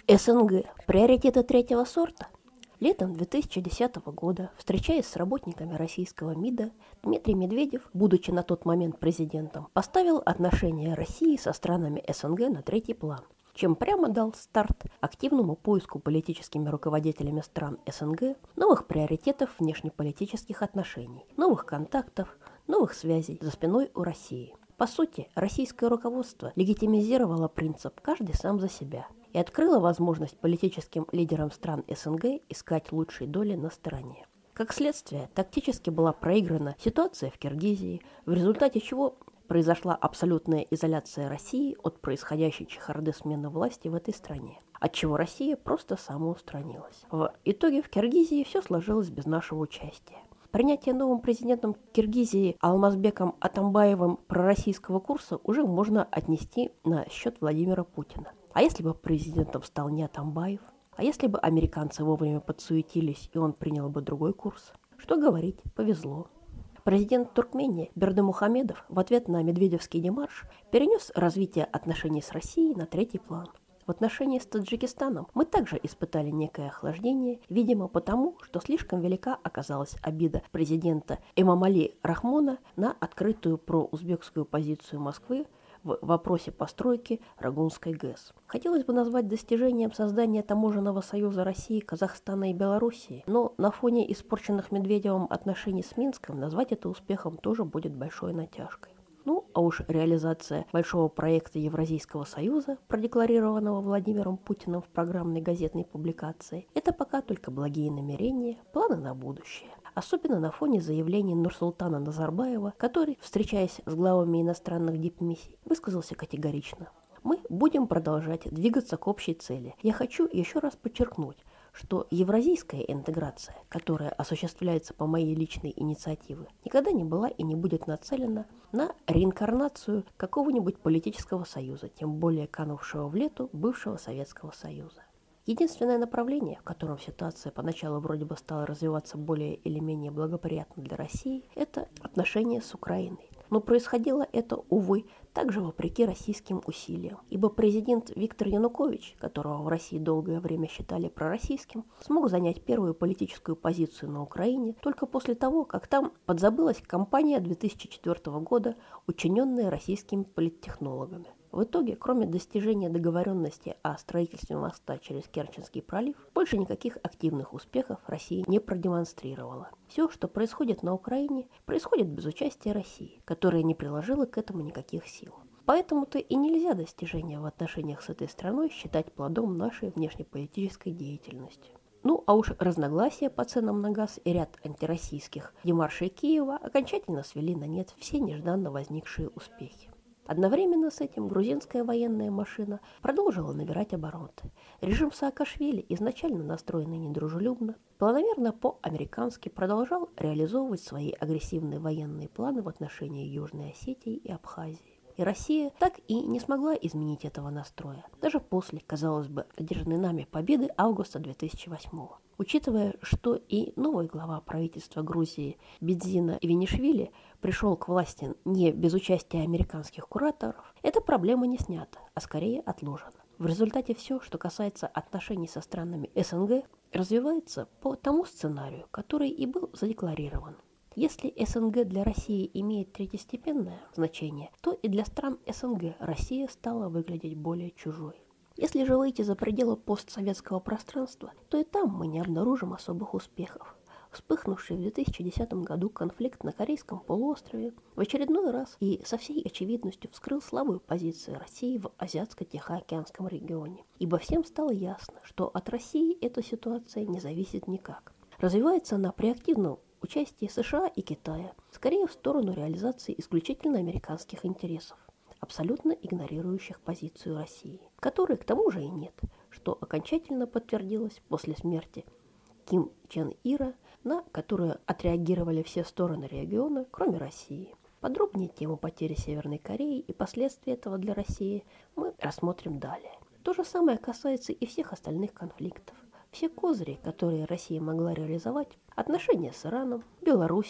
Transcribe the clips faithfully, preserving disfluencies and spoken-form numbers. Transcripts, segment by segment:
СНГ. Приоритеты третьего сорта? Летом две тысячи десятого года, встречаясь с работниками российского МИДа, Дмитрий Медведев, будучи на тот момент президентом, поставил отношения России со странами СНГ на третий план, чем прямо дал старт активному поиску политическими руководителями стран СНГ новых приоритетов внешнеполитических отношений, новых контактов, новых связей за спиной у России. По сути, российское руководство легитимизировало принцип «каждый сам за себя» и открыло возможность политическим лидерам стран СНГ искать лучшие доли на стороне. Как следствие, тактически была проиграна ситуация в Киргизии, в результате чего произошла абсолютная изоляция России от происходящей чехарды смены власти в этой стране, отчего Россия просто самоустранилась. В итоге в Киргизии все сложилось без нашего участия. Принятие новым президентом Киргизии Алмазбеком Атамбаевым пророссийского курса уже можно отнести на счет Владимира Путина. А если бы президентом стал не Атамбаев? А если бы американцы вовремя подсуетились, и он принял бы другой курс? Что говорить, повезло. Президент Туркмении Бердымухамедов в ответ на медведевский демарш перенес развитие отношений с Россией на третий план. В отношении с Таджикистаном мы также испытали некое охлаждение, видимо потому, что слишком велика оказалась обида президента Эмомали Рахмона на открытую проузбекскую позицию Москвы в вопросе постройки Рагунской ГЭС. Хотелось бы назвать достижением создания таможенного союза России, Казахстана и Белоруссии, но на фоне испорченных Медведевым отношений с Минском назвать это успехом тоже будет большой натяжкой. Ну, а уж реализация большого проекта Евразийского союза, продекларированного Владимиром Путиным в программной газетной публикации, это пока только благие намерения, планы на будущее. Особенно на фоне заявлений Нурсултана Назарбаева, который, встречаясь с главами иностранных дипмиссий, высказался категорично. Мы будем продолжать двигаться к общей цели. Я хочу еще раз подчеркнуть, что евразийская интеграция, которая осуществляется по моей личной инициативе, никогда не была и не будет нацелена на реинкарнацию какого-нибудь политического союза, тем более канувшего в лету бывшего Советского Союза. Единственное направление, в котором ситуация поначалу вроде бы стала развиваться более или менее благоприятно для России, это отношения с Украиной. Но происходило это, увы, также вопреки российским усилиям, ибо президент Виктор Янукович, которого в России долгое время считали пророссийским, смог занять первую политическую позицию на Украине только после того, как там подзабылась кампания две тысячи четвёртого года, учиненная российскими политтехнологами. В итоге, кроме достижения договоренности о строительстве моста через Керченский пролив, больше никаких активных успехов Россия не продемонстрировала. Все, что происходит на Украине, происходит без участия России, которая не приложила к этому никаких сил. Поэтому-то и нельзя достижения в отношениях с этой страной считать плодом нашей внешнеполитической деятельности. Ну, а уж разногласия по ценам на газ и ряд антироссийских демаршей Киева окончательно свели на нет все нежданно возникшие успехи. Одновременно с этим грузинская военная машина продолжила набирать обороты. Режим Саакашвили, изначально настроенный недружелюбно, планомерно по-американски продолжал реализовывать свои агрессивные военные планы в отношении Южной Осетии и Абхазии. И Россия так и не смогла изменить этого настроя, даже после, казалось бы, одержанной нами победы августа две тысячи восьмого. Учитывая, что и новый глава правительства Грузии Бидзина Иванишвили пришел к власти не без участия американских кураторов, эта проблема не снята, а скорее отложена. В результате все, что касается отношений со странами СНГ, развивается по тому сценарию, который и был задекларирован. Если СНГ для России имеет третьестепенное значение, то и для стран СНГ Россия стала выглядеть более чужой. Если же выйти за пределы постсоветского пространства, то и там мы не обнаружим особых успехов. Вспыхнувший в две тысячи десятом году конфликт на Корейском полуострове в очередной раз и со всей очевидностью вскрыл слабую позицию России в Азиатско-Тихоокеанском регионе, ибо всем стало ясно, что от России эта ситуация не зависит никак. Развивается она при активном участии США и Китая, скорее в сторону реализации исключительно американских интересов, абсолютно игнорирующих позицию России, которой к тому же и нет, что окончательно подтвердилось после смерти Ким Чен Ира, на которую отреагировали все стороны региона, кроме России. Подробнее тему потери Северной Кореи и последствия этого для России мы рассмотрим далее. То же самое касается и всех остальных конфликтов. Все козыри, которые Россия могла реализовать, отношения с Ираном, Белоруссией,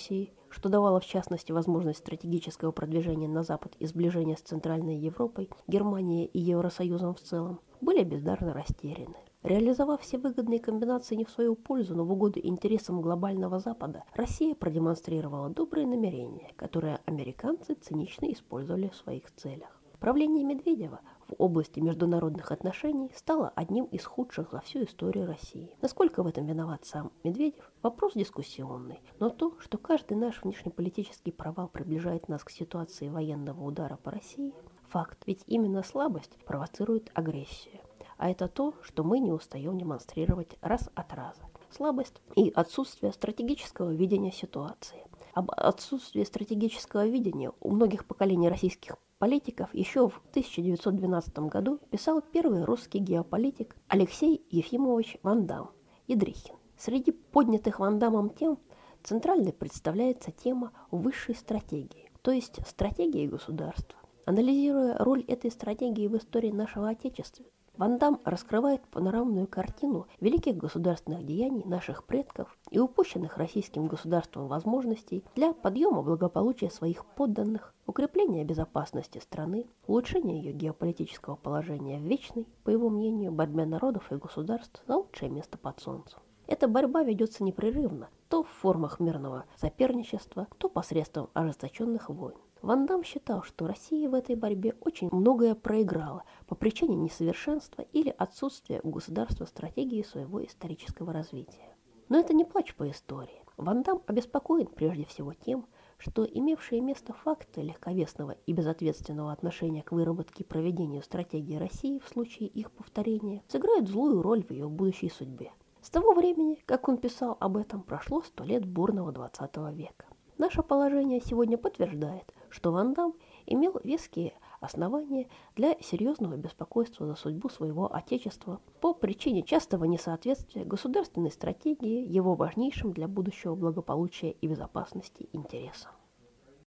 что давало в частности возможность стратегического продвижения на Запад и сближения с Центральной Европой, Германией и Евросоюзом в целом, были бездарно растеряны. Реализовав все выгодные комбинации не в свою пользу, но в угоду интересам глобального Запада, Россия продемонстрировала добрые намерения, которые американцы цинично использовали в своих целях. Правление Медведева в области международных отношений стало одним из худших за всю историю России. Насколько в этом виноват сам Медведев, вопрос дискуссионный, но то, что каждый наш внешнеполитический провал приближает нас к ситуации военного удара по России, факт, ведь именно слабость провоцирует агрессию. А это то, что мы не устаем демонстрировать раз от раза. Слабость и отсутствие стратегического видения ситуации. Об отсутствии стратегического видения у многих поколений российских политиков еще в тысяча девятьсот двенадцатом году писал первый русский геополитик Алексей Ефимович Ван Дам Идрихин. Среди поднятых Ван Дамом тем центральной представляется тема высшей стратегии, то есть стратегии государства. Анализируя роль этой стратегии в истории нашего Отечества, Ван Дам раскрывает панорамную картину великих государственных деяний наших предков и упущенных российским государством возможностей для подъема благополучия своих подданных, укрепления безопасности страны, улучшения ее геополитического положения в вечной, по его мнению, борьбе народов и государств за лучшее место под солнцем. Эта борьба ведется непрерывно, то в формах мирного соперничества, то посредством ожесточенных войн. Ван Дам считал, что Россия в этой борьбе очень многое проиграла по причине несовершенства или отсутствия у государства стратегии своего исторического развития. Но это не плач по истории. Ван Дам обеспокоен прежде всего тем, что имевшие место факты легковесного и безответственного отношения к выработке и проведению стратегии России в случае их повторения сыграют злую роль в ее будущей судьбе. С того времени, как он писал об этом, прошло сто лет бурного двадцатого века. Наше положение сегодня подтверждает, что Ван Дам имел веские основания для серьезного беспокойства за судьбу своего Отечества по причине частого несоответствия государственной стратегии его важнейшим для будущего благополучия и безопасности интересам.